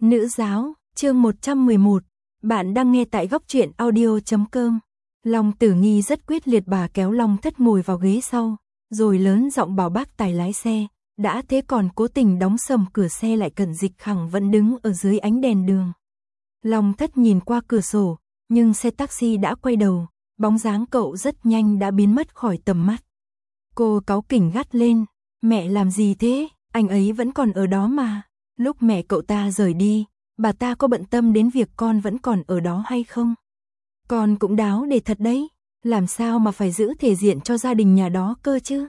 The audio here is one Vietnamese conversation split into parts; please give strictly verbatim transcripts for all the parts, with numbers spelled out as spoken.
Nữ giáo, chương một trăm mười một. Bạn đang nghe tại góc truyện audio chấm com. Long Tử Nghi rất quyết liệt, bà kéo Long Thất ngồi vào ghế sau, rồi lớn giọng bảo bác tài lái xe, đã thế còn cố tình đóng sầm cửa xe lại. Cận Dịch Khẳng vẫn đứng ở dưới ánh đèn đường. Long Thất nhìn qua cửa sổ, nhưng xe taxi đã quay đầu, bóng dáng cậu rất nhanh đã biến mất khỏi tầm mắt. Cô cáu kỉnh gắt lên, mẹ làm gì thế, anh ấy vẫn còn ở đó mà. Lúc mẹ cậu ta rời đi, bà ta có bận tâm đến việc con vẫn còn ở đó hay không? Con cũng đáo để thật đấy, làm sao mà phải giữ thể diện cho gia đình nhà đó cơ chứ?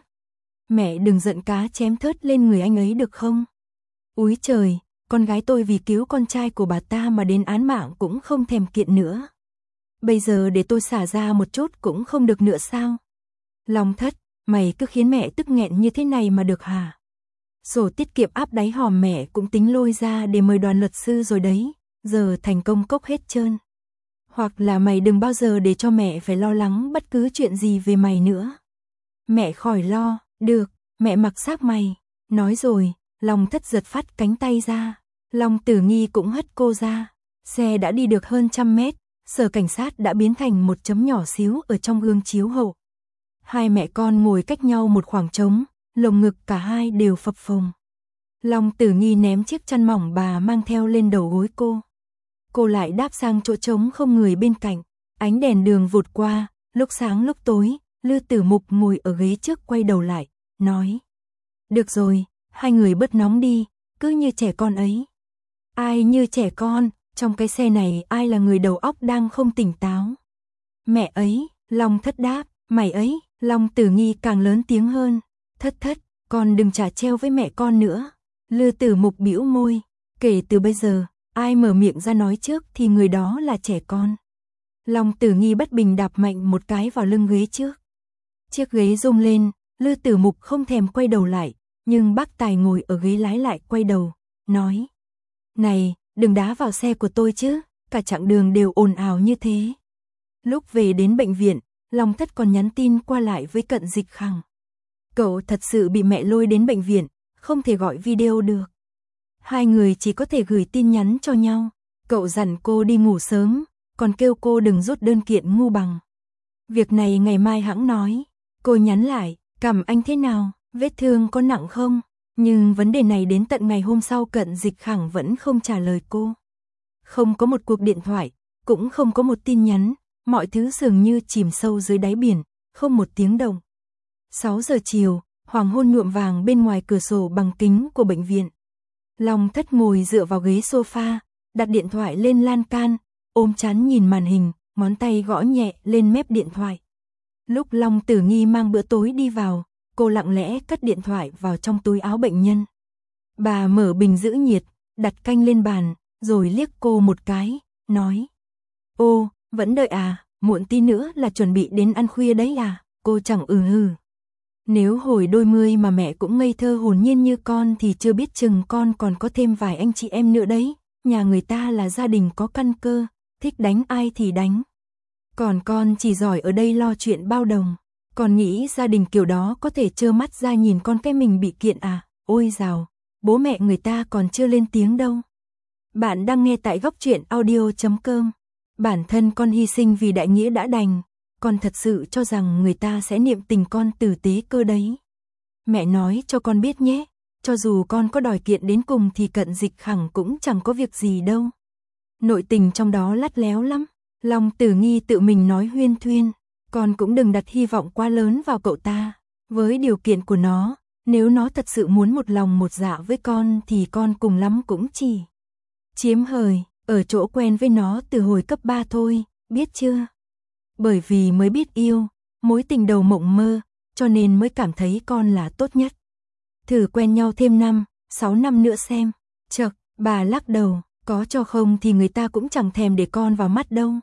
Mẹ đừng giận cá chém thớt lên người anh ấy được không? Úi trời, con gái tôi vì cứu con trai của bà ta mà đến án mạng cũng không thèm kiện nữa. Bây giờ để tôi xả ra một chút cũng không được nữa sao? Long Thất, mày cứ khiến mẹ tức nghẹn như thế này mà được hả? Sổ tiết kiệm áp đáy hòm mẹ cũng tính lôi ra để mời đoàn luật sư rồi đấy, giờ thành công cốc hết trơn. Hoặc là mày đừng bao giờ để cho mẹ phải lo lắng bất cứ chuyện gì về mày nữa. Mẹ khỏi lo, được, mẹ mặc xác mày. Nói rồi, Long Thất giật phát cánh tay ra, Long Tử Nghi cũng hất cô ra. Xe đã đi được hơn trăm mét, sở cảnh sát đã biến thành một chấm nhỏ xíu ở trong gương chiếu hậu. Hai mẹ con ngồi cách nhau một khoảng trống, lồng ngực cả hai đều phập phồng. Long Tử Nghi ném chiếc chăn mỏng bà mang theo lên đầu gối cô. Cô lại đáp sang chỗ trống không người bên cạnh. Ánh đèn đường vụt qua, lúc sáng lúc tối, Lư Tử Mục ngồi ở ghế trước quay đầu lại, nói: được rồi, hai người bớt nóng đi, cứ như trẻ con ấy. Ai như trẻ con, trong cái xe này ai là người đầu óc đang không tỉnh táo? Mẹ ấy, Long Thất đáp. Mày ấy, Long Tử Nghi càng lớn tiếng hơn. Thất thất, con đừng trả treo với mẹ con nữa. Lư Tử Mục bĩu môi, kể từ bây giờ, ai mở miệng ra nói trước thì người đó là trẻ con. Long Tử Nghi bất bình đạp mạnh một cái vào lưng ghế trước. Chiếc ghế rung lên, Lư Tử Mục không thèm quay đầu lại, nhưng bác tài ngồi ở ghế lái lại quay đầu, nói: này, đừng đá vào xe của tôi chứ, cả chặng đường đều ồn ào như thế. Lúc về đến bệnh viện, Long Thất còn nhắn tin qua lại với Cận Dịch Khẳng. Cậu thật sự bị mẹ lôi đến bệnh viện, không thể gọi video được. Hai người chỉ có thể gửi tin nhắn cho nhau. Cậu dặn cô đi ngủ sớm, còn kêu cô đừng rút đơn kiện ngu bằng. Việc này ngày mai hẵng nói. Cô nhắn lại, cảm anh thế nào, vết thương có nặng không? Nhưng vấn đề này đến tận ngày hôm sau Cận Dịch Khẳng vẫn không trả lời cô. Không có một cuộc điện thoại, cũng không có một tin nhắn, mọi thứ dường như chìm sâu dưới đáy biển, không một tiếng động. sáu giờ chiều, hoàng hôn nhuộm vàng bên ngoài cửa sổ bằng kính của bệnh viện. Long Thất ngồi dựa vào ghế sofa, đặt điện thoại lên lan can, ôm trán nhìn màn hình, ngón tay gõ nhẹ lên mép điện thoại. Lúc Long Tử Nghi mang bữa tối đi vào, cô lặng lẽ cất điện thoại vào trong túi áo bệnh nhân. Bà mở bình giữ nhiệt, đặt canh lên bàn, rồi liếc cô một cái, nói: ô, vẫn đợi à, muộn tí nữa là chuẩn bị đến ăn khuya đấy à? Cô chẳng ừ hừ. Nếu hồi đôi mươi mà mẹ cũng ngây thơ hồn nhiên như con thì chưa biết chừng con còn có thêm vài anh chị em nữa đấy. Nhà người ta là gia đình có căn cơ, thích đánh ai thì đánh. Còn con chỉ giỏi ở đây lo chuyện bao đồng. Con nghĩ gia đình kiểu đó có thể trơ mắt ra nhìn con cái mình bị kiện à? Ôi dào, bố mẹ người ta còn chưa lên tiếng đâu. Bạn đang nghe tại góc truyện audio chấm com. Bản thân con hy sinh vì đại nghĩa đã đành, con thật sự cho rằng người ta sẽ niệm tình con tử tế cơ đấy. Mẹ nói cho con biết nhé, cho dù con có đòi kiện đến cùng thì Cận Dịch Khẳng cũng chẳng có việc gì đâu. Nội tình trong đó lắt léo lắm. Long Tử Nghi tự mình nói huyên thuyên, con cũng đừng đặt hy vọng quá lớn vào cậu ta. Với điều kiện của nó, nếu nó thật sự muốn một lòng một dạ với con thì con cùng lắm cũng chỉ chiếm hời, ở chỗ quen với nó từ hồi cấp ba thôi, biết chưa? Bởi vì mới biết yêu, mối tình đầu mộng mơ, cho nên mới cảm thấy con là tốt nhất. Thử quen nhau thêm năm, sáu năm nữa xem. Chậc, bà lắc đầu, có cho không thì người ta cũng chẳng thèm để con vào mắt đâu.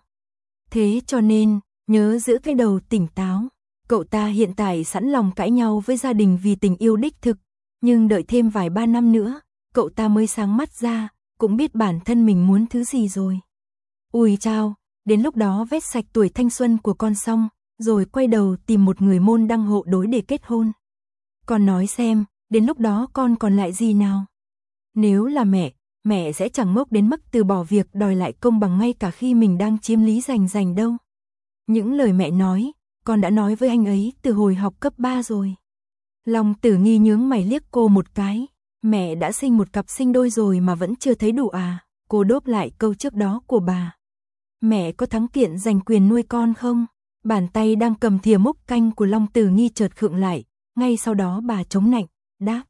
Thế cho nên, nhớ giữ cái đầu tỉnh táo. Cậu ta hiện tại sẵn lòng cãi nhau với gia đình vì tình yêu đích thực, nhưng đợi thêm vài ba năm nữa, cậu ta mới sáng mắt ra, cũng biết bản thân mình muốn thứ gì rồi. Ui chao, đến lúc đó vét sạch tuổi thanh xuân của con xong, rồi quay đầu tìm một người môn đăng hộ đối để kết hôn. Con nói xem, đến lúc đó con còn lại gì nào? Nếu là mẹ, mẹ sẽ chẳng ngốc đến mức từ bỏ việc đòi lại công bằng ngay cả khi mình đang chiếm lý giành giành đâu. Những lời mẹ nói, con đã nói với anh ấy từ hồi học cấp ba rồi. Long Tử Nghi nhướng mày liếc cô một cái, mẹ đã sinh một cặp sinh đôi rồi mà vẫn chưa thấy đủ à, cô đốp lại câu trước đó của bà. Mẹ có thắng kiện giành quyền nuôi con không? Bàn tay đang cầm thìa múc canh của Long Tử Nghi chợt khựng lại, ngay sau đó bà chống nạnh, đáp.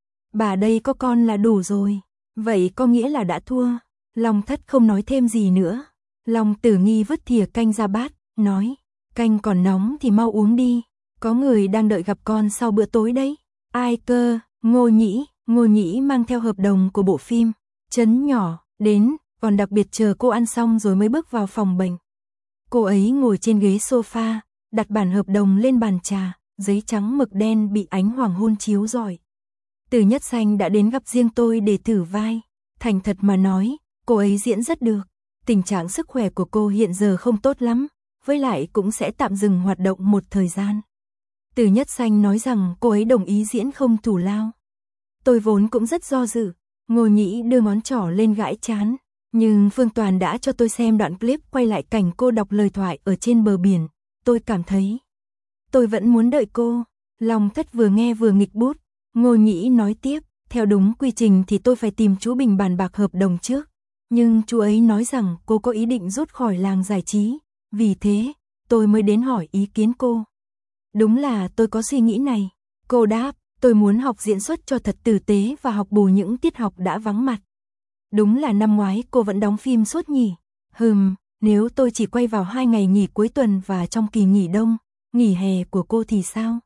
Bà đây có con là đủ rồi, vậy có nghĩa là đã thua. Long Thất không nói thêm gì nữa. Long Tử Nghi vứt thìa canh ra bát, nói, canh còn nóng thì mau uống đi, có người đang đợi gặp con sau bữa tối đấy. Ai cơ? Ngô Nhĩ. Ngô Nhĩ mang theo hợp đồng của bộ phim Trấn Nhỏ đến, còn đặc biệt chờ cô ăn xong rồi mới bước vào phòng bệnh. Cô ấy ngồi trên ghế sofa, đặt bản hợp đồng lên bàn trà, giấy trắng mực đen bị ánh hoàng hôn chiếu rọi. Từ Nhất Xanh đã đến gặp riêng tôi để thử vai. Thành thật mà nói, cô ấy diễn rất được. Tình trạng sức khỏe của cô hiện giờ không tốt lắm, với lại cũng sẽ tạm dừng hoạt động một thời gian. Từ Nhất Xanh nói rằng cô ấy đồng ý diễn không thủ lao. Tôi vốn cũng rất do dự. Ngô Nhĩ đưa ngón trỏ lên gãi trán, nhưng Phương Toàn đã cho tôi xem đoạn clip quay lại cảnh cô đọc lời thoại ở trên bờ biển. Tôi cảm thấy tôi vẫn muốn đợi cô. Long Thất vừa nghe vừa nghịch bút. Ngô Nhĩ nói tiếp, theo đúng quy trình thì tôi phải tìm chú Bình bàn bạc hợp đồng trước. Nhưng chú ấy nói rằng cô có ý định rút khỏi làng giải trí. Vì thế, tôi mới đến hỏi ý kiến cô. Đúng là tôi có suy nghĩ này. Cô đáp, tôi muốn học diễn xuất cho thật tử tế và học bù những tiết học đã vắng mặt. Đúng là năm ngoái cô vẫn đóng phim suốt nhỉ. Hừm, nếu tôi chỉ quay vào hai ngày nghỉ cuối tuần và trong kỳ nghỉ đông, nghỉ hè của cô thì sao?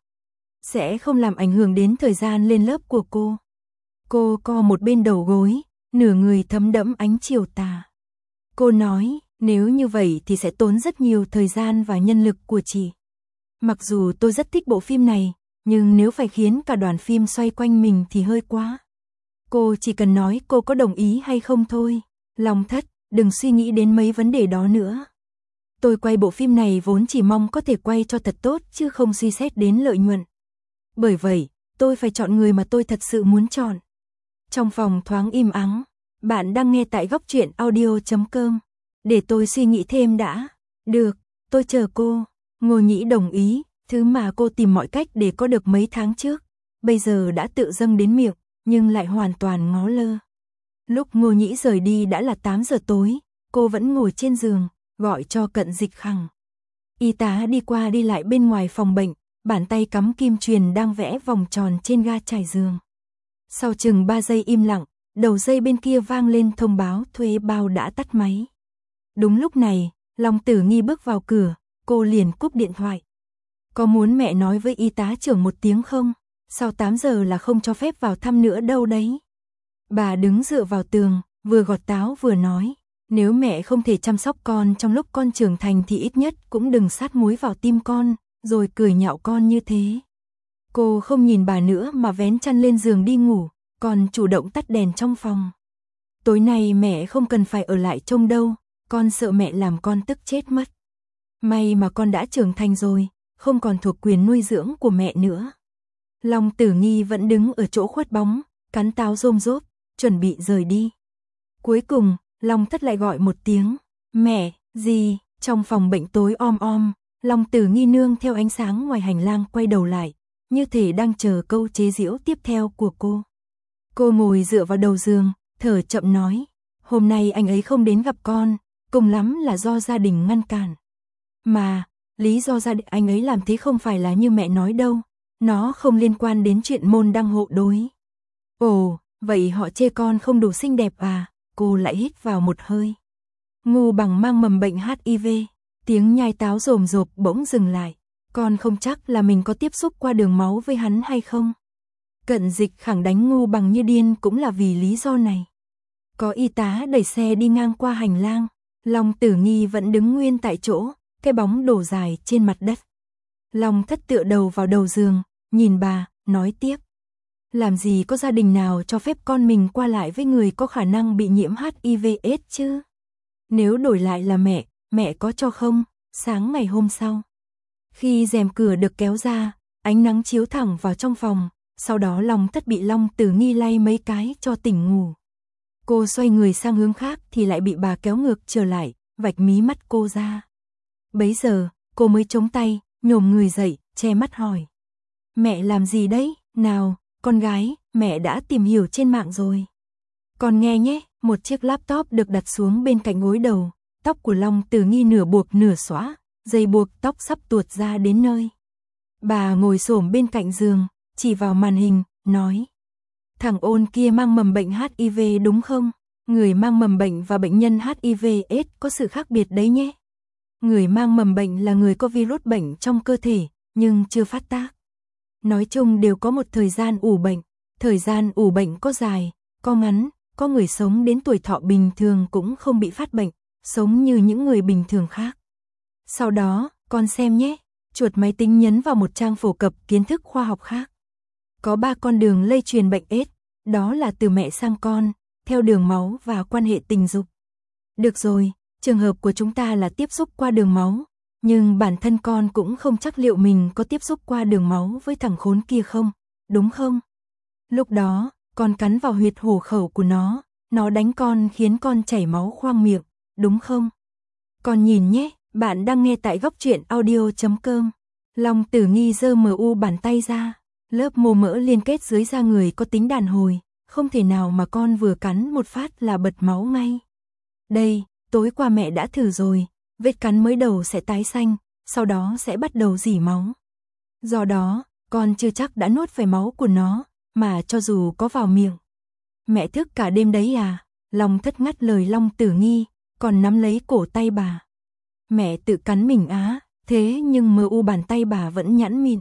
Sẽ không làm ảnh hưởng đến thời gian lên lớp của cô. Cô co một bên đầu gối, nửa người thấm đẫm ánh chiều tà. Cô nói, nếu như vậy thì sẽ tốn rất nhiều thời gian và nhân lực của chị. Mặc dù tôi rất thích bộ phim này, nhưng nếu phải khiến cả đoàn phim xoay quanh mình thì hơi quá. Cô chỉ cần nói cô có đồng ý hay không thôi. Long Thất, đừng suy nghĩ đến mấy vấn đề đó nữa. Tôi quay bộ phim này vốn chỉ mong có thể quay cho thật tốt chứ không suy xét đến lợi nhuận. Bởi vậy, tôi phải chọn người mà tôi thật sự muốn chọn. Trong phòng thoáng im ắng, bạn đang nghe tại góc truyện audio chấm com. Để tôi suy nghĩ thêm đã. Được, tôi chờ cô. Ngô Nhĩ đồng ý, thứ mà cô tìm mọi cách để có được mấy tháng trước. Bây giờ đã tự dâng đến miệng, nhưng lại hoàn toàn ngó lơ. Lúc Ngô Nhĩ rời đi đã là tám giờ tối, cô vẫn ngồi trên giường, gọi cho Cận Dịch Khẳng. Y tá đi qua đi lại bên ngoài phòng bệnh, bàn tay cắm kim truyền đang vẽ vòng tròn trên ga trải giường. Sau chừng ba giây im lặng, đầu dây bên kia vang lên thông báo thuê bao đã tắt máy. Đúng lúc này, Long Tử Nghi bước vào cửa, cô liền cúp điện thoại. Có muốn mẹ nói với y tá trưởng một tiếng không? Sau tám giờ là không cho phép vào thăm nữa đâu đấy. Bà đứng dựa vào tường, vừa gọt táo vừa nói. Nếu mẹ không thể chăm sóc con trong lúc con trưởng thành thì ít nhất cũng đừng sát muối vào tim con, rồi cười nhạo con như thế. Cô không nhìn bà nữa mà vén chăn lên giường đi ngủ, còn chủ động tắt đèn trong phòng. Tối nay mẹ không cần phải ở lại trông đâu, con sợ mẹ làm con tức chết mất. May mà con đã trưởng thành rồi, không còn thuộc quyền nuôi dưỡng của mẹ nữa. Long Tử Nghi vẫn đứng ở chỗ khuất bóng, cắn táo rôm rốp, chuẩn bị rời đi. Cuối cùng, Long Thất lại gọi một tiếng, mẹ, gì, trong phòng bệnh tối om om, Long Tử Nghi nương theo ánh sáng ngoài hành lang quay đầu lại, như thể đang chờ câu chế giễu tiếp theo của cô. Cô ngồi dựa vào đầu giường, thở chậm nói, hôm nay anh ấy không đến gặp con, cùng lắm là do gia đình ngăn cản. Mà, lý do gia đình anh ấy làm thế không phải là như mẹ nói đâu, nó không liên quan đến chuyện môn đăng hộ đối. Ồ, vậy họ chê con không đủ xinh đẹp à? Cô lại hít vào một hơi. Ngô Bằng mang mầm bệnh hát i vê, tiếng nhai táo rồm rộp bỗng dừng lại. Con không chắc là mình có tiếp xúc qua đường máu với hắn hay không. Cận Dịch Khẳng đánh Ngô Bằng như điên cũng là vì lý do này. Có y tá đẩy xe đi ngang qua hành lang, Long Tử Nghi vẫn đứng nguyên tại chỗ, cái bóng đổ dài trên mặt đất. Long Thất tựa đầu vào đầu giường, nhìn bà, nói tiếp. Làm gì có gia đình nào cho phép con mình qua lại với người có khả năng bị nhiễm hát i vê AIDS chứ? Nếu đổi lại là mẹ, mẹ có cho không? Sáng ngày hôm sau, khi rèm cửa được kéo ra, ánh nắng chiếu thẳng vào trong phòng, sau đó Long Thất bị Long Tử Nghi lay mấy cái cho tỉnh ngủ. Cô xoay người sang hướng khác thì lại bị bà kéo ngược trở lại, vạch mí mắt cô ra. Bấy giờ, cô mới chống tay, nhổm người dậy, che mắt hỏi. Mẹ làm gì đấy? Nào, con gái, mẹ đã tìm hiểu trên mạng rồi. Con nghe nhé, một chiếc laptop được đặt xuống bên cạnh gối đầu, tóc của Long Tử Nghi nửa buộc nửa xõa, dây buộc tóc sắp tuột ra đến nơi. Bà ngồi xổm bên cạnh giường, chỉ vào màn hình, nói. Thằng Ôn kia mang mầm bệnh hát i vê đúng không? Người mang mầm bệnh và bệnh nhân hát i vê AIDS có sự khác biệt đấy nhé. Người mang mầm bệnh là người có virus bệnh trong cơ thể, nhưng chưa phát tác. Nói chung đều có một thời gian ủ bệnh, thời gian ủ bệnh có dài, có ngắn, có người sống đến tuổi thọ bình thường cũng không bị phát bệnh, sống như những người bình thường khác. Sau đó, con xem nhé, chuột máy tính nhấn vào một trang phổ cập kiến thức khoa học khác. Có ba con đường lây truyền bệnh AIDS, đó là từ mẹ sang con, theo đường máu và quan hệ tình dục. Được rồi, trường hợp của chúng ta là tiếp xúc qua đường máu, nhưng bản thân con cũng không chắc liệu mình có tiếp xúc qua đường máu với thằng khốn kia không, đúng không? Lúc đó, con cắn vào huyệt hổ khẩu của nó, nó đánh con khiến con chảy máu khoang miệng, đúng không? Con nhìn nhé, bạn đang nghe tại góc truyện audio chấm com. Long Tử Nghi giơ mờ u bàn tay ra, lớp mô mỡ liên kết dưới da người có tính đàn hồi, không thể nào mà con vừa cắn một phát là bật máu ngay. Đây, tối qua mẹ đã thử rồi, vết cắn mới đầu sẽ tái xanh, sau đó sẽ bắt đầu rỉ máu. Do đó, con chưa chắc đã nuốt phải máu của nó, mà cho dù có vào miệng. Mẹ thức cả đêm đấy à? Long Thất ngắt lời Long Tử Nghi, còn nắm lấy cổ tay bà. Mẹ tự cắn mình á, thế nhưng mờ u bàn tay bà vẫn nhẵn mịn.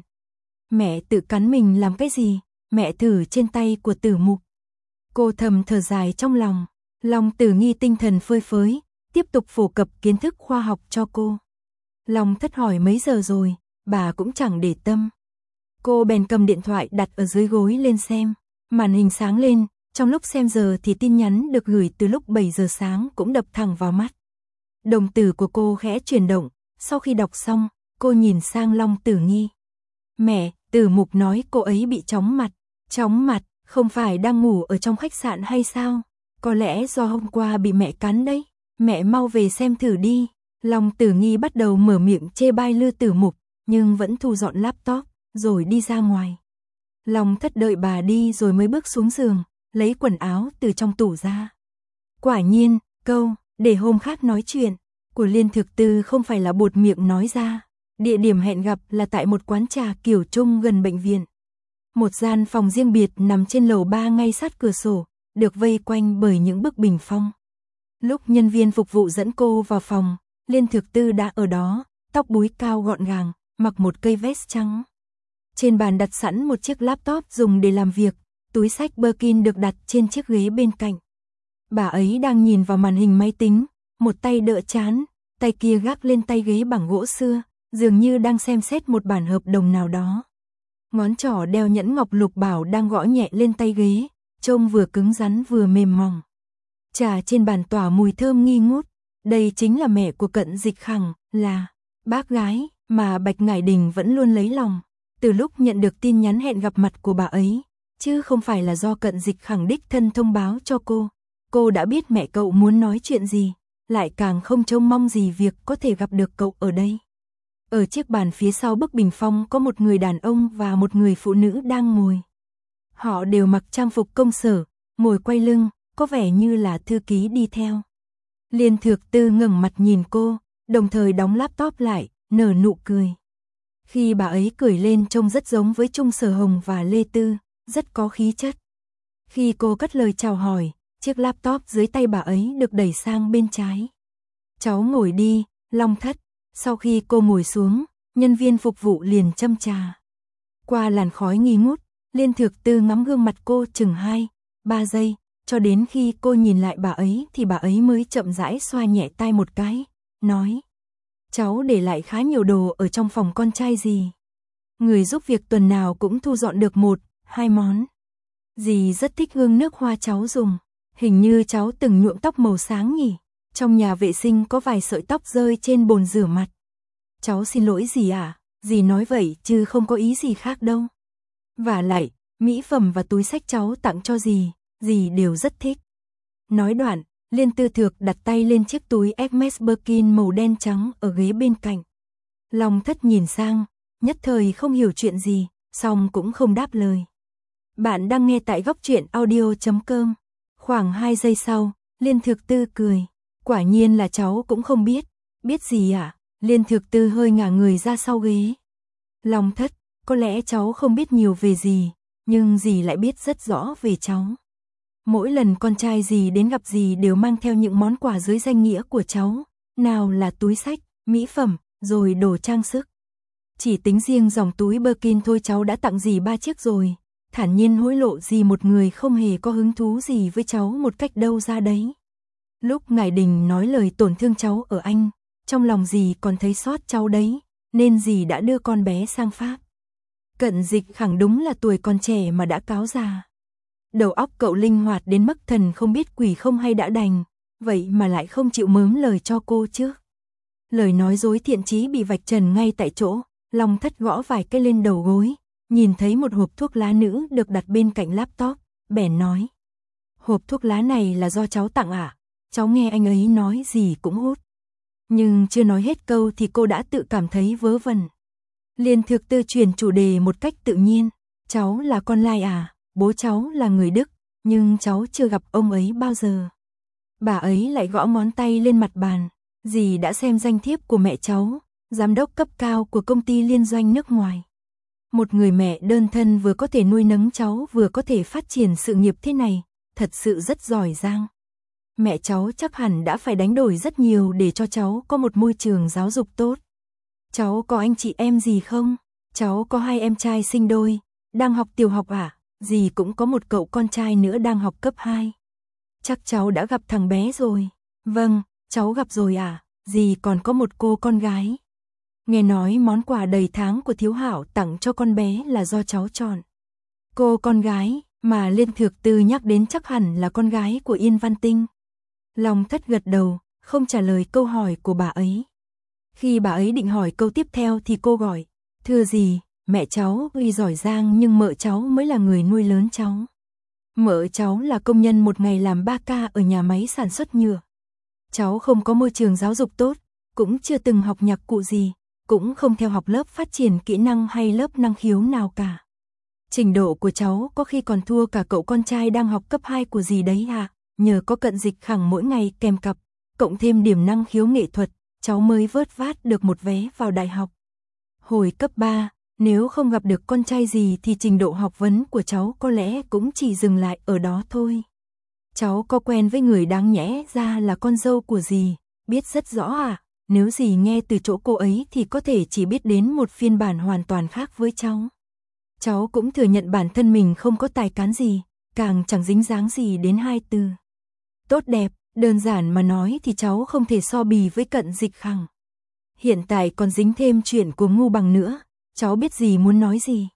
Mẹ tự cắn mình làm cái gì? Mẹ thử trên tay của Tử Mục. Cô thầm thở dài trong lòng. Long Tử Nghi tinh thần phơi phới, tiếp tục phổ cập kiến thức khoa học cho cô. Long Thất hỏi mấy giờ rồi, bà cũng chẳng để tâm. Cô bèn cầm điện thoại đặt ở dưới gối lên xem. Màn hình sáng lên, trong lúc xem giờ thì tin nhắn được gửi từ lúc bảy giờ sáng cũng đập thẳng vào mắt. Đồng tử của cô khẽ chuyển động, sau khi đọc xong, cô nhìn sang Long Tử Nghi. Mẹ, Tử Mục nói cô ấy bị chóng mặt. Chóng mặt, không phải đang ngủ ở trong khách sạn hay sao? Có lẽ do hôm qua bị mẹ cắn đấy. Mẹ mau về xem thử đi. Long Tử Nghi bắt đầu mở miệng chê bai Lư Tử Mục, nhưng vẫn thu dọn laptop, rồi đi ra ngoài. Long Thất đợi bà đi rồi mới bước xuống giường, lấy quần áo từ trong tủ ra. Quả nhiên, câu, để hôm khác nói chuyện, của Liên Thực Tư không phải là buột miệng nói ra. Địa điểm hẹn gặp là tại một quán trà kiểu Trung gần bệnh viện. Một gian phòng riêng biệt nằm trên lầu ba ngay sát cửa sổ, được vây quanh bởi những bức bình phong. Lúc nhân viên phục vụ dẫn cô vào phòng, Liên Thực Tư đã ở đó, tóc búi cao gọn gàng, mặc một cây vest trắng. Trên bàn đặt sẵn một chiếc laptop dùng để làm việc, túi xách Birkin được đặt trên chiếc ghế bên cạnh. Bà ấy đang nhìn vào màn hình máy tính, một tay đỡ trán, tay kia gác lên tay ghế bằng gỗ xưa, dường như đang xem xét một bản hợp đồng nào đó. Ngón trỏ đeo nhẫn ngọc lục bảo đang gõ nhẹ lên tay ghế, trông vừa cứng rắn vừa mềm mỏng. Trà trên bàn tỏa mùi thơm nghi ngút, đây chính là mẹ của Cận Dịch Khẳng, là bác gái mà Bạch Ngải Đình vẫn luôn lấy lòng. Từ lúc nhận được tin nhắn hẹn gặp mặt của bà ấy, chứ không phải là do Cận Dịch Khẳng đích thân thông báo cho cô. Cô đã biết mẹ cậu muốn nói chuyện gì, lại càng không trông mong gì việc có thể gặp được cậu ở đây. Ở chiếc bàn phía sau bức bình phong có một người đàn ông và một người phụ nữ đang ngồi. Họ đều mặc trang phục công sở, ngồi quay lưng, có vẻ như là thư ký đi theo. Liên Thực Tư ngẩng mặt nhìn cô, đồng thời đóng laptop lại, nở nụ cười. Khi bà ấy cười lên trông rất giống với Trung Sở Hồng và Lê Tư, rất có khí chất. Khi cô cất lời chào hỏi, chiếc laptop dưới tay bà ấy được đẩy sang bên trái. Cháu ngồi đi, Long Thất. Sau khi cô ngồi xuống, nhân viên phục vụ liền châm trà. Qua làn khói nghi ngút, Liên Thực Tư ngắm gương mặt cô chừng hai, ba giây, cho đến khi cô nhìn lại bà ấy thì bà ấy mới chậm rãi xoa nhẹ tai một cái, nói. Cháu để lại khá nhiều đồ ở trong phòng con trai dì. Người giúp việc tuần nào cũng thu dọn được một, hai món. Dì rất thích hương nước hoa cháu dùng, hình như cháu từng nhuộm tóc màu sáng nhỉ. Trong nhà vệ sinh có vài sợi tóc rơi trên bồn rửa mặt. Cháu xin lỗi dì à, dì nói vậy chứ không có ý gì khác đâu. Và lại, mỹ phẩm và túi xách cháu tặng cho dì, dì đều rất thích. Nói đoạn, Liên Tư Thược đặt tay lên chiếc túi Hermes Birkin màu đen trắng ở ghế bên cạnh. Long Thất nhìn sang, nhất thời không hiểu chuyện gì, song cũng không đáp lời. Bạn đang nghe tại góc truyện audio chấm com. Khoảng hai giây sau, Liên Thược Tư cười. Quả nhiên là cháu cũng không biết. Biết gì ạ? À? Liên Thược Tư hơi ngả người ra sau ghế. Long Thất, có lẽ cháu không biết nhiều về dì, nhưng dì lại biết rất rõ về cháu. Mỗi lần con trai dì đến gặp dì đều mang theo những món quà dưới danh nghĩa của cháu, nào là túi xách, mỹ phẩm, rồi đồ trang sức. Chỉ tính riêng dòng túi Birkin thôi cháu đã tặng dì ba chiếc rồi, thản nhiên hối lộ dì một người không hề có hứng thú gì với cháu một cách đâu ra đấy. Lúc Ngải Đình nói lời tổn thương cháu ở Anh, trong lòng dì còn thấy xót cháu đấy, nên dì đã đưa con bé sang Pháp. Cận Dịch khẳng đúng là tuổi còn trẻ mà đã cáo già. Đầu óc cậu linh hoạt đến mức thần không biết quỷ không hay đã đành, vậy mà lại không chịu mớm lời cho cô chứ. Lời nói dối thiện chí bị vạch trần ngay tại chỗ, Long Thất gõ vài cái lên đầu gối, nhìn thấy một hộp thuốc lá nữ được đặt bên cạnh laptop, bèn nói. Hộp thuốc lá này là do cháu tặng à? Cháu nghe anh ấy nói gì cũng hút. Nhưng chưa nói hết câu thì cô đã tự cảm thấy vớ vẩn. Liên Thược Tư chuyển chủ đề một cách tự nhiên. Cháu là con lai à? Bố cháu là người Đức, nhưng cháu chưa gặp ông ấy bao giờ. Bà ấy lại gõ ngón tay lên mặt bàn. Dì đã xem danh thiếp của mẹ cháu, giám đốc cấp cao của công ty liên doanh nước ngoài. Một người mẹ đơn thân vừa có thể nuôi nấng cháu vừa có thể phát triển sự nghiệp thế này, thật sự rất giỏi giang. Mẹ cháu chắc hẳn đã phải đánh đổi rất nhiều để cho cháu có một môi trường giáo dục tốt. Cháu có anh chị em gì không? Cháu có hai em trai sinh đôi, đang học tiểu học à? Dì cũng có một cậu con trai nữa đang học cấp hai. Chắc cháu đã gặp thằng bé rồi. Vâng, cháu gặp rồi à? Dì còn có một cô con gái. Nghe nói món quà đầy tháng của Thiếu Hảo tặng cho con bé là do cháu chọn. Cô con gái mà Liên Thược Tư nhắc đến chắc hẳn là con gái của Yên Văn Tinh. Long Thất gật đầu, không trả lời câu hỏi của bà ấy. Khi bà ấy định hỏi câu tiếp theo thì cô gọi. Thưa dì, mẹ cháu tuy giỏi giang nhưng mợ cháu mới là người nuôi lớn cháu. Mợ cháu là công nhân một ngày làm ba ca ở nhà máy sản xuất nhựa. Cháu không có môi trường giáo dục tốt, cũng chưa từng học nhạc cụ gì, cũng không theo học lớp phát triển kỹ năng hay lớp năng khiếu nào cả. Trình độ của cháu có khi còn thua cả cậu con trai đang học cấp hai của dì đấy à, nhờ có Cận Dịch khẳng mỗi ngày kèm cặp, cộng thêm điểm năng khiếu nghệ thuật, cháu mới vớt vát được một vé vào đại học. Hồi cấp ba, nếu không gặp được con trai gì thì trình độ học vấn của cháu có lẽ cũng chỉ dừng lại ở đó thôi. Cháu có quen với người đáng nhẽ ra là con dâu của dì, biết rất rõ à, nếu dì nghe từ chỗ cô ấy thì có thể chỉ biết đến một phiên bản hoàn toàn khác với cháu. Cháu cũng thừa nhận bản thân mình không có tài cán gì, càng chẳng dính dáng gì đến hai từ. Tốt đẹp, đơn giản mà nói thì cháu không thể so bì với Cận Dịch khẳng. Hiện tại còn dính thêm chuyện của Ngu Bằng nữa, cháu biết dì muốn nói gì.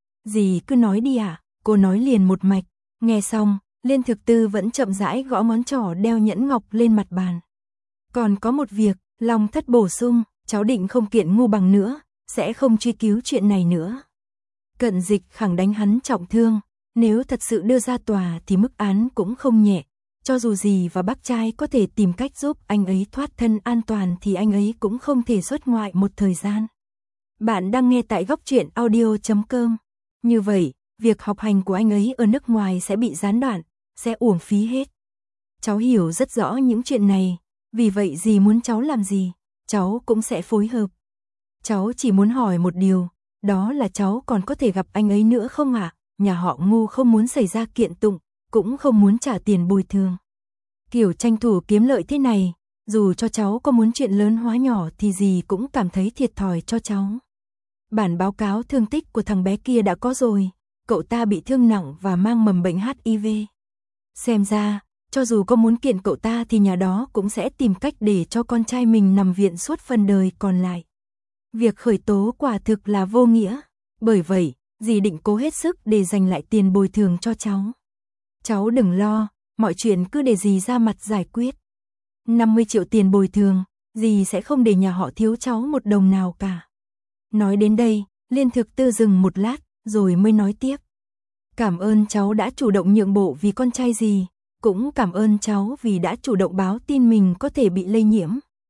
Dì cứ nói đi ạ, à? Cô nói liền một mạch, nghe xong, Liên Thực Tư vẫn chậm rãi gõ ngón trỏ đeo nhẫn ngọc lên mặt bàn. Còn có một việc, Long Thất bổ sung, cháu định không kiện Ngu Bằng nữa, sẽ không truy cứu chuyện này nữa. Cận Dịch khẳng đánh hắn trọng thương, nếu thật sự đưa ra tòa thì mức án cũng không nhẹ. Cho dù dì và bác trai có thể tìm cách giúp anh ấy thoát thân an toàn thì anh ấy cũng không thể xuất ngoại một thời gian. Bạn đang nghe tại góc truyện audio chấm com. Như vậy, việc học hành của anh ấy ở nước ngoài sẽ bị gián đoạn, sẽ uổng phí hết. Cháu hiểu rất rõ những chuyện này, vì vậy dì muốn cháu làm gì, cháu cũng sẽ phối hợp. Cháu chỉ muốn hỏi một điều, đó là cháu còn có thể gặp anh ấy nữa không ạ? À? Nhà họ Ngu không muốn xảy ra kiện tụng, cũng không muốn trả tiền bồi thường. Kiểu tranh thủ kiếm lợi thế này, dù cho cháu có muốn chuyện lớn hóa nhỏ thì dì cũng cảm thấy thiệt thòi cho cháu. Bản báo cáo thương tích của thằng bé kia đã có rồi, cậu ta bị thương nặng và mang mầm bệnh hát i vê. Xem ra, cho dù có muốn kiện cậu ta thì nhà đó cũng sẽ tìm cách để cho con trai mình nằm viện suốt phần đời còn lại. Việc khởi tố quả thực là vô nghĩa, bởi vậy, dì định cố hết sức để giành lại tiền bồi thường cho cháu. Cháu đừng lo, mọi chuyện cứ để dì ra mặt giải quyết. năm mươi triệu tiền bồi thường, dì sẽ không để nhà họ thiếu cháu một đồng nào cả. Nói đến đây, Liên Thực Tư dừng một lát, rồi mới nói tiếp. Cảm ơn cháu đã chủ động nhượng bộ vì con trai dì, cũng cảm ơn cháu vì đã chủ động báo tin mình có thể bị lây nhiễm.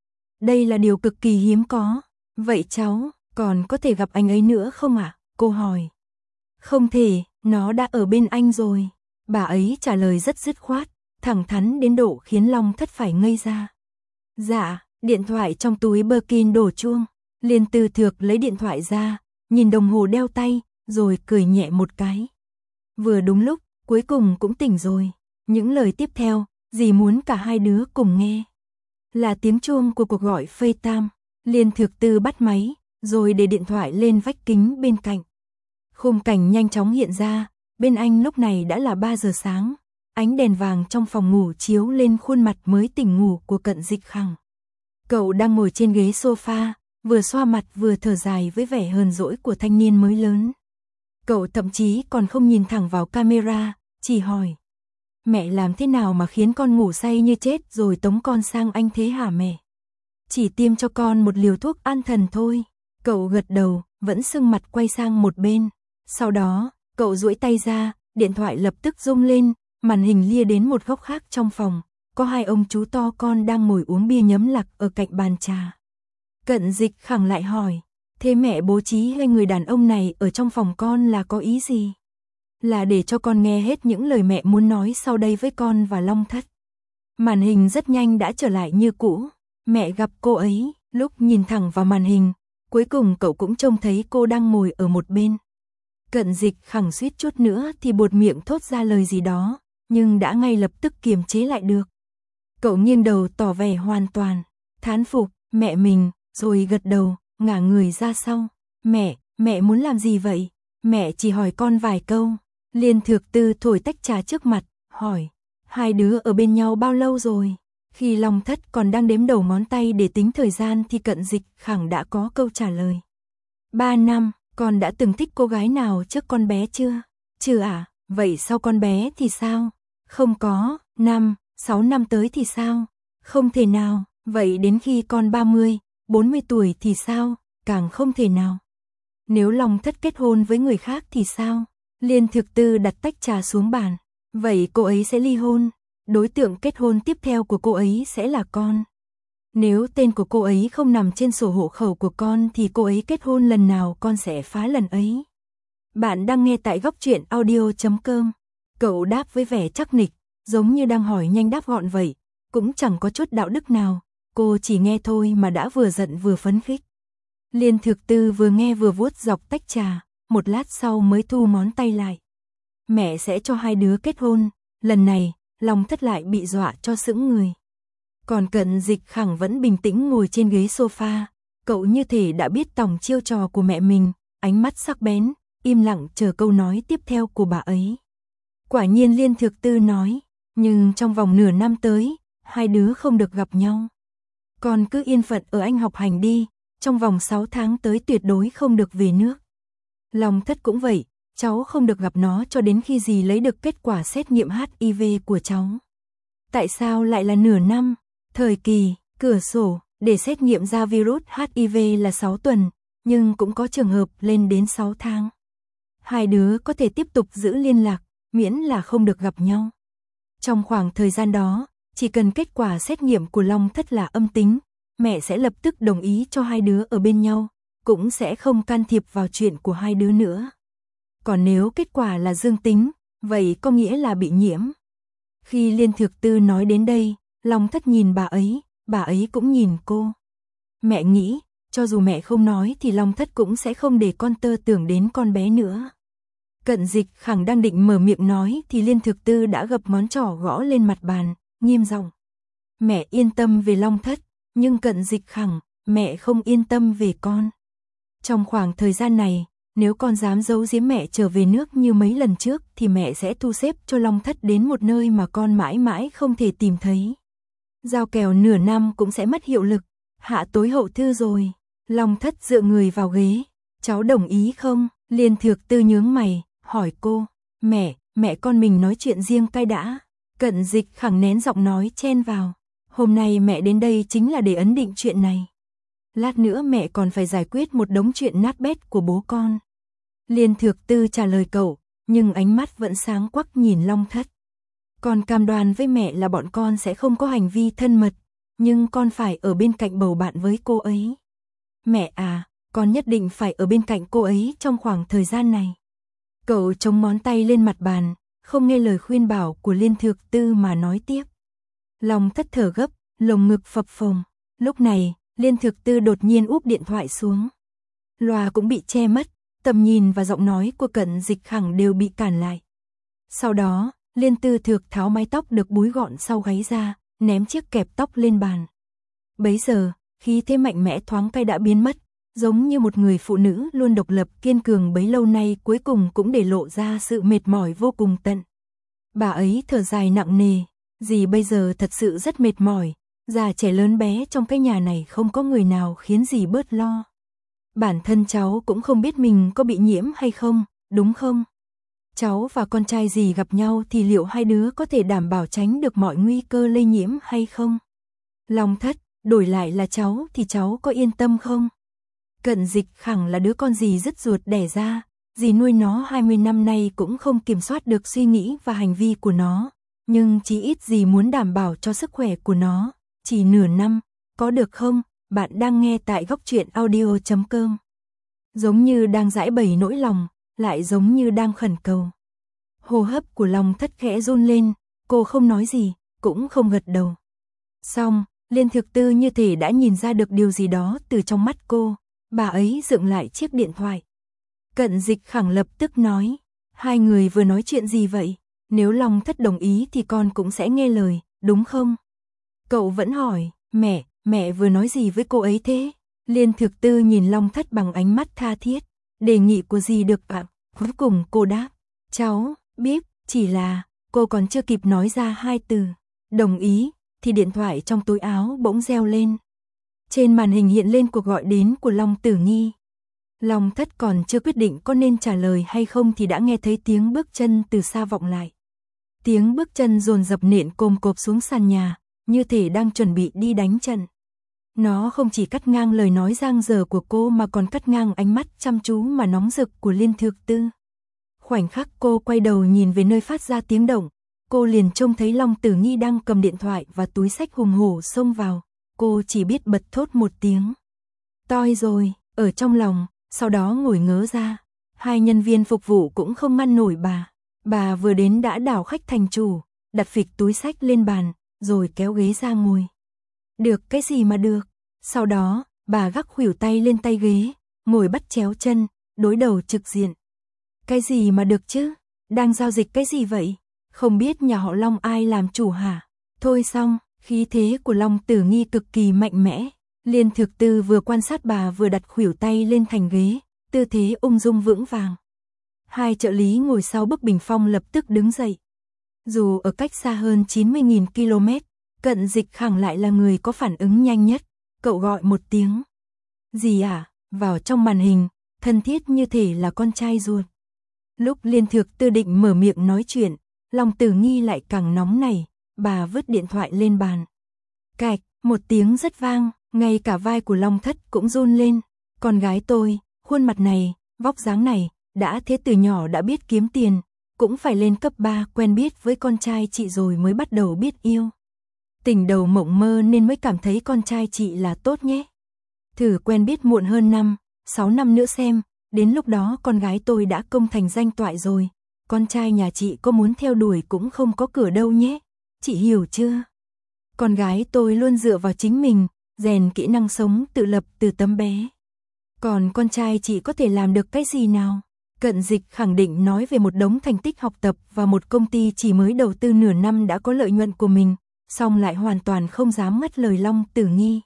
Đây là điều cực kỳ hiếm có. Vậy cháu còn có thể gặp anh ấy nữa không ạ? Cô hỏi. Không thể, nó đã ở bên anh rồi. Bà ấy trả lời rất dứt khoát, thẳng thắn đến độ khiến Long Thất phải ngây ra. Dạ, điện thoại trong túi Birkin đổ chuông. Liên Tư Thược lấy điện thoại ra, nhìn đồng hồ đeo tay, rồi cười nhẹ một cái. Vừa đúng lúc, cuối cùng cũng tỉnh rồi. Những lời tiếp theo, dì muốn cả hai đứa cùng nghe. Là tiếng chuông của cuộc gọi FaceTime. Liên Thược Tư bắt máy, rồi để điện thoại lên vách kính bên cạnh. Khung cảnh nhanh chóng hiện ra, bên anh lúc này đã là ba giờ sáng. Ánh đèn vàng trong phòng ngủ chiếu lên khuôn mặt mới tỉnh ngủ của Cận Dịch Khẳng. Cậu đang ngồi trên ghế sofa, vừa xoa mặt vừa thở dài với vẻ hờn dỗi của thanh niên mới lớn. Cậu thậm chí còn không nhìn thẳng vào camera, chỉ hỏi. Mẹ làm thế nào mà khiến con ngủ say như chết rồi tống con sang anh thế hả mẹ? Chỉ tiêm cho con một liều thuốc an thần thôi. Cậu gật đầu, vẫn sưng mặt quay sang một bên. Sau đó, cậu duỗi tay ra, điện thoại lập tức rung lên, màn hình lia đến một góc khác trong phòng. Có hai ông chú to con đang ngồi uống bia nhấm lặc ở cạnh bàn trà. Cận Dịch Khẳng lại hỏi, thế mẹ bố trí hai người đàn ông này ở trong phòng con là có ý gì? Là để cho con nghe hết những lời mẹ muốn nói sau đây với con và Long Thất. Màn hình rất nhanh đã trở lại như cũ. Mẹ gặp cô ấy, lúc nhìn thẳng vào màn hình, cuối cùng cậu cũng trông thấy cô đang ngồi ở một bên. Cận Dịch Khẳng suýt chút nữa thì buột miệng thốt ra lời gì đó, nhưng đã ngay lập tức kiềm chế lại được. Cậu nghiêng đầu tỏ vẻ hoàn toàn, thán phục, mẹ mình, rồi gật đầu, ngả người ra sau. Mẹ, mẹ muốn làm gì vậy? Mẹ chỉ hỏi con vài câu. Liên Thược Tư thổi tách trà trước mặt, hỏi, hai đứa ở bên nhau bao lâu rồi? Khi Long Thất còn đang đếm đầu ngón tay để tính thời gian thì Cận Dịch Khẳng đã có câu trả lời. Ba năm, con đã từng thích cô gái nào trước con bé chưa? Chưa à, vậy sau con bé thì sao? Không có, năm, sáu năm tới thì sao? Không thể nào, vậy đến khi con ba mươi, bốn mươi tuổi thì sao? Càng không thể nào. Nếu Long Thất kết hôn với người khác thì sao? Liên Thực Tư đặt tách trà xuống bàn. Vậy cô ấy sẽ ly hôn. Đối tượng kết hôn tiếp theo của cô ấy sẽ là con. Nếu tên của cô ấy không nằm trên sổ hộ khẩu của con thì cô ấy kết hôn lần nào con sẽ phá lần ấy. Bạn đang nghe tại góc truyện audio chấm com. Cậu đáp với vẻ chắc nịch, giống như đang hỏi nhanh đáp gọn vậy. Cũng chẳng có chút đạo đức nào. Cô chỉ nghe thôi mà đã vừa giận vừa phấn khích. Liên Thực Tư vừa nghe vừa vuốt dọc tách trà, một lát sau mới thu ngón tay lại. Mẹ sẽ cho hai đứa kết hôn, lần này, Long Thất lại bị dọa cho sững người. Còn Cận Dịch Khẳng vẫn bình tĩnh ngồi trên ghế sofa, cậu như thể đã biết tòng chiêu trò của mẹ mình, ánh mắt sắc bén, im lặng chờ câu nói tiếp theo của bà ấy. Quả nhiên Liên Thực Tư nói, nhưng trong vòng nửa năm tới, hai đứa không được gặp nhau. Con cứ yên phận ở Anh học hành đi, trong vòng sáu tháng tới tuyệt đối không được về nước. Long Thất cũng vậy, cháu không được gặp nó cho đến khi dì lấy được kết quả xét nghiệm hát i vê của cháu. Tại sao lại là nửa năm? Thời kỳ, cửa sổ, để xét nghiệm ra virus hát i vê là sáu tuần, nhưng cũng có trường hợp lên đến sáu tháng. Hai đứa có thể tiếp tục giữ liên lạc, miễn là không được gặp nhau. Trong khoảng thời gian đó, chỉ cần kết quả xét nghiệm của Long Thất là âm tính, mẹ sẽ lập tức đồng ý cho hai đứa ở bên nhau, cũng sẽ không can thiệp vào chuyện của hai đứa nữa. Còn nếu kết quả là dương tính, vậy có nghĩa là bị nhiễm. Khi Liên Thực Tư nói đến đây, Long Thất nhìn bà ấy, bà ấy cũng nhìn cô. Mẹ nghĩ, cho dù mẹ không nói thì Long Thất cũng sẽ không để con tơ tưởng đến con bé nữa. Cận Dịch Khẳng đang định mở miệng nói thì Liên Thực Tư đã gập ngón trỏ gõ lên mặt bàn, nghiêm giọng. Mẹ yên tâm về Long Thất, nhưng Cận Dịch Khẳng, mẹ không yên tâm về con. Trong khoảng thời gian này, nếu con dám giấu giếm mẹ trở về nước như mấy lần trước thì mẹ sẽ thu xếp cho Long Thất đến một nơi mà con mãi mãi không thể tìm thấy. Giao kèo nửa năm cũng sẽ mất hiệu lực. Hạ tối hậu thư rồi. Long Thất dựa người vào ghế. Cháu đồng ý không? Liên Thược Tư nhướng mày, hỏi cô. Mẹ, mẹ con mình nói chuyện riêng cái đã. Cận Dịch Khẳng nén giọng nói chen vào. Hôm nay mẹ đến đây chính là để ấn định chuyện này. Lát nữa mẹ còn phải giải quyết một đống chuyện nát bét của bố con. Liên Thược Tư trả lời cậu, nhưng ánh mắt vẫn sáng quắc nhìn Long Thất. Con cam đoan với mẹ là bọn con sẽ không có hành vi thân mật, nhưng con phải ở bên cạnh bầu bạn với cô ấy. Mẹ à, con nhất định phải ở bên cạnh cô ấy trong khoảng thời gian này. Cậu chống ngón tay lên mặt bàn, không nghe lời khuyên bảo của Liên Thược Tư mà nói tiếp. Lòng Thất thở gấp, lồng ngực phập phồng. Lúc này, Liên Thược Tư đột nhiên úp điện thoại xuống. Loa cũng bị che mất, tầm nhìn và giọng nói của Cận Dịch Khẳng đều bị cản lại. Sau đó, Liên Tư Thược tháo mái tóc được búi gọn sau gáy ra, ném chiếc kẹp tóc lên bàn. Bấy giờ, khí thế mạnh mẽ thoáng cái đã biến mất, giống như một người phụ nữ luôn độc lập kiên cường bấy lâu nay cuối cùng cũng để lộ ra sự mệt mỏi vô cùng tận. Bà ấy thở dài nặng nề, dì bây giờ thật sự rất mệt mỏi, già trẻ lớn bé trong cái nhà này không có người nào khiến dì bớt lo. Bản thân cháu cũng không biết mình có bị nhiễm hay không, đúng không? Cháu và con trai dì gặp nhau thì liệu hai đứa có thể đảm bảo tránh được mọi nguy cơ lây nhiễm hay không? Long Thất, đổi lại là cháu thì cháu có yên tâm không? Cận Dịch Khẳng là đứa con dì dứt ruột đẻ ra, dì nuôi nó hai mươi năm nay cũng không kiểm soát được suy nghĩ và hành vi của nó, nhưng chí ít dì muốn đảm bảo cho sức khỏe của nó, chỉ nửa năm, có được không? Bạn đang nghe tại góc truyện audio chấm com. Giống như đang giãi bày nỗi lòng, lại giống như đang khẩn cầu. Hô hấp của Long Thất khẽ run lên, cô không nói gì, cũng không gật đầu. Xong, Liên Thược Tư như thể đã nhìn ra được điều gì đó từ trong mắt cô, bà ấy dựng lại chiếc điện thoại. Cận Dịch Khẳng lập tức nói, hai người vừa nói chuyện gì vậy? Nếu Long Thất đồng ý thì con cũng sẽ nghe lời, đúng không? Cậu vẫn hỏi, mẹ, mẹ vừa nói gì với cô ấy thế? Liên Thược Tư nhìn Long Thất bằng ánh mắt tha thiết, đề nghị của dì được ạ. Cuối cùng cô đáp, cháu, biết, chỉ là, cô còn chưa kịp nói ra hai từ, đồng ý, thì điện thoại trong túi áo bỗng reo lên. Trên màn hình hiện lên cuộc gọi đến của Long Tử Nghi. Long Thất còn chưa quyết định có nên trả lời hay không thì đã nghe thấy tiếng bước chân từ xa vọng lại. Tiếng bước chân dồn dập nện cồm cộp xuống sàn nhà, như thể đang chuẩn bị đi đánh trận. Nó không chỉ cắt ngang lời nói giang dở của cô mà còn cắt ngang ánh mắt chăm chú mà nóng rực của Liên Thược Tư. Khoảnh khắc cô quay đầu nhìn về nơi phát ra tiếng động, cô liền trông thấy Long Tử Nghi đang cầm điện thoại và túi xách hùng hổ xông vào. Cô chỉ biết bật thốt một tiếng. Toi rồi, ở trong lòng, sau đó ngồi ngớ ra. Hai nhân viên phục vụ cũng không ngăn nổi bà. Bà vừa đến đã đảo khách thành chủ, đặt phịch túi xách lên bàn, rồi kéo ghế ra ngồi. Được cái gì mà được. Sau đó, bà gác khuỷu tay lên tay ghế, ngồi bắt chéo chân, đối đầu trực diện. Cái gì mà được chứ? Đang giao dịch cái gì vậy? Không biết nhà họ Long ai làm chủ hả? Thôi xong, khí thế của Long Tử Nghi cực kỳ mạnh mẽ. Liên Thược Tư vừa quan sát bà vừa đặt khuỷu tay lên thành ghế, tư thế ung dung vững vàng. Hai trợ lý ngồi sau bức bình phong lập tức đứng dậy. Dù ở cách xa hơn chín mươi nghìn ki lô mét, Cận Dịch Khẳng lại là người có phản ứng nhanh nhất. Cậu gọi một tiếng. Gì à? Vào trong màn hình, thân thiết như thể là con trai ruột. Lúc Liên Thược Tư định mở miệng nói chuyện, Long Tử Nghi lại càng nóng nảy, bà vứt điện thoại lên bàn. Cạch, một tiếng rất vang, ngay cả vai của Long Thất cũng run lên. Con gái tôi, khuôn mặt này, vóc dáng này, đã thế từ nhỏ đã biết kiếm tiền, cũng phải lên cấp ba quen biết với con trai chị rồi mới bắt đầu biết yêu. Tình đầu mộng mơ nên mới cảm thấy con trai chị là tốt nhé. Thử quen biết muộn hơn năm, sáu năm nữa xem, đến lúc đó con gái tôi đã công thành danh toại rồi. Con trai nhà chị có muốn theo đuổi cũng không có cửa đâu nhé. Chị hiểu chưa? Con gái tôi luôn dựa vào chính mình, rèn kỹ năng sống tự lập từ tấm bé. Còn con trai chị có thể làm được cái gì nào? Cận Dịch khẳng định nói về một đống thành tích học tập và một công ty chỉ mới đầu tư nửa năm đã có lợi nhuận của mình, song lại hoàn toàn không dám ngắt lời Long Tử Nghi.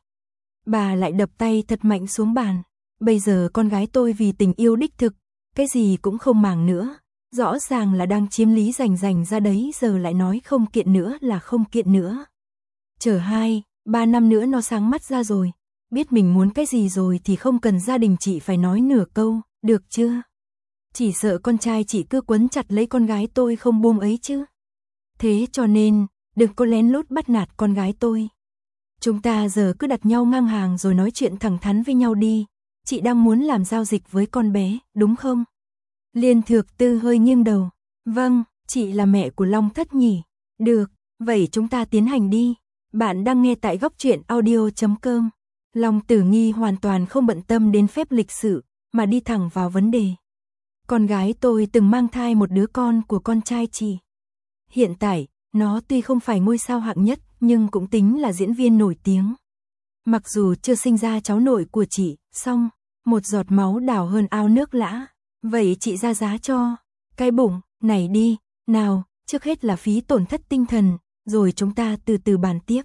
Bà lại đập tay thật mạnh xuống bàn. Bây giờ con gái tôi vì tình yêu đích thực, cái gì cũng không màng nữa. Rõ ràng là đang chiếm lý rành rành ra đấy, giờ lại nói không kiện nữa là không kiện nữa. Chờ hai, ba năm nữa nó sáng mắt ra rồi, biết mình muốn cái gì rồi thì không cần gia đình chị phải nói nửa câu, được chưa? Chỉ sợ con trai chị cứ quấn chặt lấy con gái tôi không buông ấy chứ. Thế cho nên, đừng có lén lút bắt nạt con gái tôi. Chúng ta giờ cứ đặt nhau ngang hàng rồi nói chuyện thẳng thắn với nhau đi. Chị đang muốn làm giao dịch với con bé, đúng không? Liên Thược Tư hơi nghiêng đầu. Vâng, chị là mẹ của Long Thất nhỉ? Được, vậy chúng ta tiến hành đi. Bạn đang nghe tại góc truyện audio chấm com. Long Tử Nghi hoàn toàn không bận tâm đến phép lịch sự, mà đi thẳng vào vấn đề. Con gái tôi từng mang thai một đứa con của con trai chị. Hiện tại, nó tuy không phải ngôi sao hạng nhất, nhưng cũng tính là diễn viên nổi tiếng. Mặc dù chưa sinh ra cháu nội của chị, song một giọt máu đào hơn ao nước lã. Vậy chị ra giá cho cái bụng này đi, nào, trước hết là phí tổn thất tinh thần, rồi chúng ta từ từ bàn tiếp.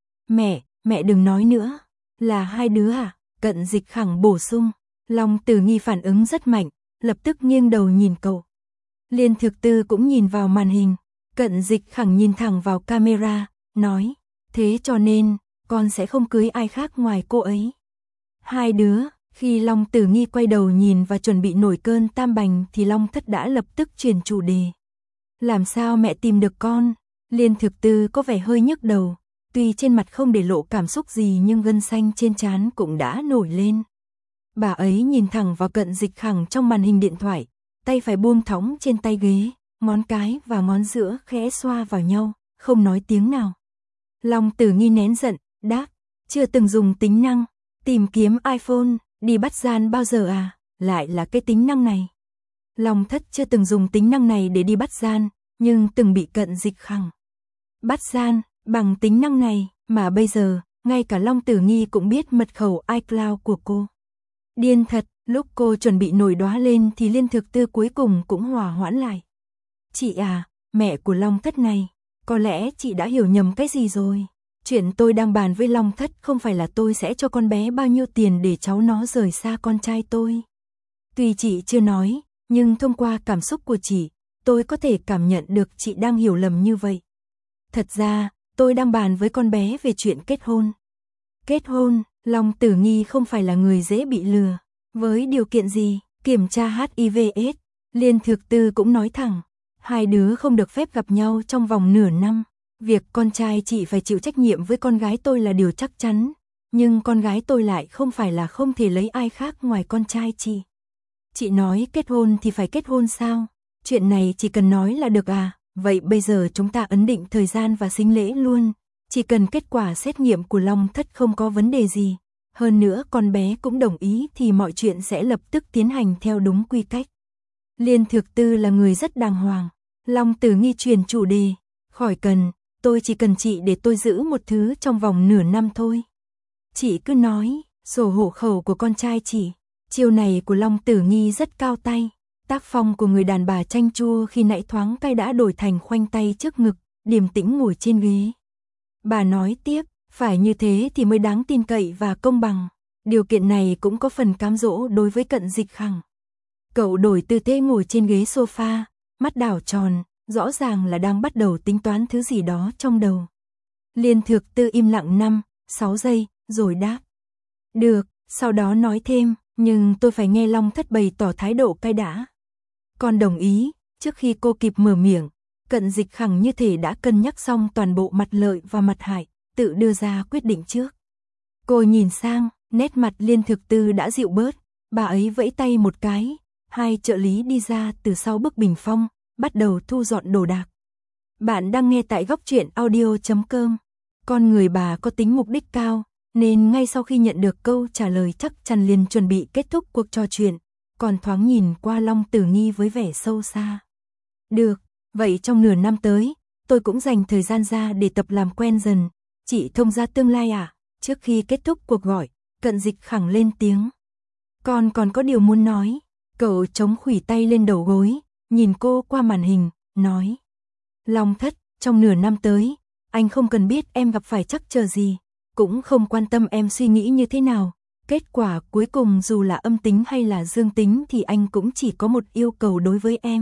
Mẹ, mẹ đừng nói nữa. Là hai đứa à? Cận Dịch Khẳng bổ sung. Long Tử Nghi phản ứng rất mạnh, lập tức nghiêng đầu nhìn cậu. Liên Thực Tư cũng nhìn vào màn hình. Cận Dịch Khẳng nhìn thẳng vào camera, nói, thế cho nên, con sẽ không cưới ai khác ngoài cô ấy. Hai đứa, khi Long Tử Nghi quay đầu nhìn và chuẩn bị nổi cơn tam bành thì Long Thất đã lập tức chuyển chủ đề. Làm sao mẹ tìm được con? Liên Thực Tư có vẻ hơi nhức đầu, tuy trên mặt không để lộ cảm xúc gì nhưng gân xanh trên trán cũng đã nổi lên. Bà ấy nhìn thẳng vào Cận Dịch Khẳng trong màn hình điện thoại, tay phải buông thõng trên tay ghế, ngón cái và ngón giữa khẽ xoa vào nhau, không nói tiếng nào. Long Tử Nghi nén giận, đáp, chưa từng dùng tính năng tìm kiếm iPhone, đi bắt gian bao giờ à, lại là cái tính năng này. Long Thất chưa từng dùng tính năng này để đi bắt gian, nhưng từng bị Cận Dịch Khẳng bắt gian bằng tính năng này, mà bây giờ, ngay cả Long Tử Nghi cũng biết mật khẩu iCloud của cô. Điên thật, lúc cô chuẩn bị nổi đoá lên thì Liên Thực Tư cuối cùng cũng hòa hoãn lại. Chị à, mẹ của Long Thất này, có lẽ chị đã hiểu nhầm cái gì rồi. Chuyện tôi đang bàn với Long Thất không phải là tôi sẽ cho con bé bao nhiêu tiền để cháu nó rời xa con trai tôi. Tuy chị chưa nói, nhưng thông qua cảm xúc của chị, tôi có thể cảm nhận được chị đang hiểu lầm như vậy. Thật ra, tôi đang bàn với con bé về chuyện kết hôn. Kết hôn, Long Tử Nghi không phải là người dễ bị lừa. Với điều kiện gì? Kiểm tra hát i vê ết. Liên Thực Tư cũng nói thẳng, hai đứa không được phép gặp nhau trong vòng nửa năm. Việc con trai chị phải chịu trách nhiệm với con gái tôi là điều chắc chắn, nhưng con gái tôi lại không phải là không thể lấy ai khác ngoài con trai chị. Chị nói kết hôn thì phải kết hôn sao? Chuyện này chỉ cần nói là được à? Vậy bây giờ chúng ta ấn định thời gian và sính lễ luôn. Chỉ cần kết quả xét nghiệm của Long Thất không có vấn đề gì. Hơn nữa con bé cũng đồng ý thì mọi chuyện sẽ lập tức tiến hành theo đúng quy cách. Liên Thực Tư là người rất đàng hoàng. Long Tử Nghi truyền chủ đề. Khỏi cần, tôi chỉ cần chị để tôi giữ một thứ trong vòng nửa năm thôi. Chị cứ nói, sổ hộ khẩu của con trai chị. Chiêu này của Long Tử Nghi rất cao tay. Tác phong của người đàn bà chanh chua khi nãy thoáng cay đã đổi thành khoanh tay trước ngực, điềm tĩnh ngồi trên ghế. Bà nói tiếp, phải như thế thì mới đáng tin cậy và công bằng. Điều kiện này cũng có phần cám dỗ đối với Cận Dịch Khẳng. Cậu đổi tư thế ngồi trên ghế sofa, mắt đảo tròn, rõ ràng là đang bắt đầu tính toán thứ gì đó trong đầu. Liên Thực Tư im lặng năm, sáu giây, rồi đáp. Được, sau đó nói thêm, nhưng tôi phải nghe Long Thất bày tỏ thái độ cay đã. Con đồng ý. Trước khi cô kịp mở miệng, Cận Dịch Khẳng như thể đã cân nhắc xong toàn bộ mặt lợi và mặt hại, tự đưa ra quyết định trước. Cô nhìn sang, nét mặt Liên Thực Tư đã dịu bớt, bà ấy vẫy tay một cái, hai trợ lý đi ra từ sau bức bình phong, bắt đầu thu dọn đồ đạc. Bạn đang nghe tại góc truyện audio chấm com. Con người bà có tính mục đích cao, nên ngay sau khi nhận được câu trả lời chắc chắn liền chuẩn bị kết thúc cuộc trò chuyện, còn thoáng nhìn qua Long Tử Nghi với vẻ sâu xa. Được, vậy trong nửa năm tới, tôi cũng dành thời gian ra để tập làm quen dần. Chị thông gia tương lai à? Trước khi kết thúc cuộc gọi, Cận Dịch Khẳng lên tiếng. Con còn có điều muốn nói. Cậu chống khuỷu tay lên đầu gối, nhìn cô qua màn hình, nói. Long Thất, trong nửa năm tới, anh không cần biết em gặp phải trắc trở gì, cũng không quan tâm em suy nghĩ như thế nào. Kết quả cuối cùng dù là âm tính hay là dương tính thì anh cũng chỉ có một yêu cầu đối với em.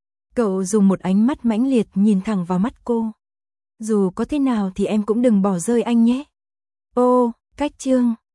Cậu dùng một ánh mắt mãnh liệt nhìn thẳng vào mắt cô. Dù có thế nào thì em cũng đừng bỏ rơi anh nhé. Ô, cách chương.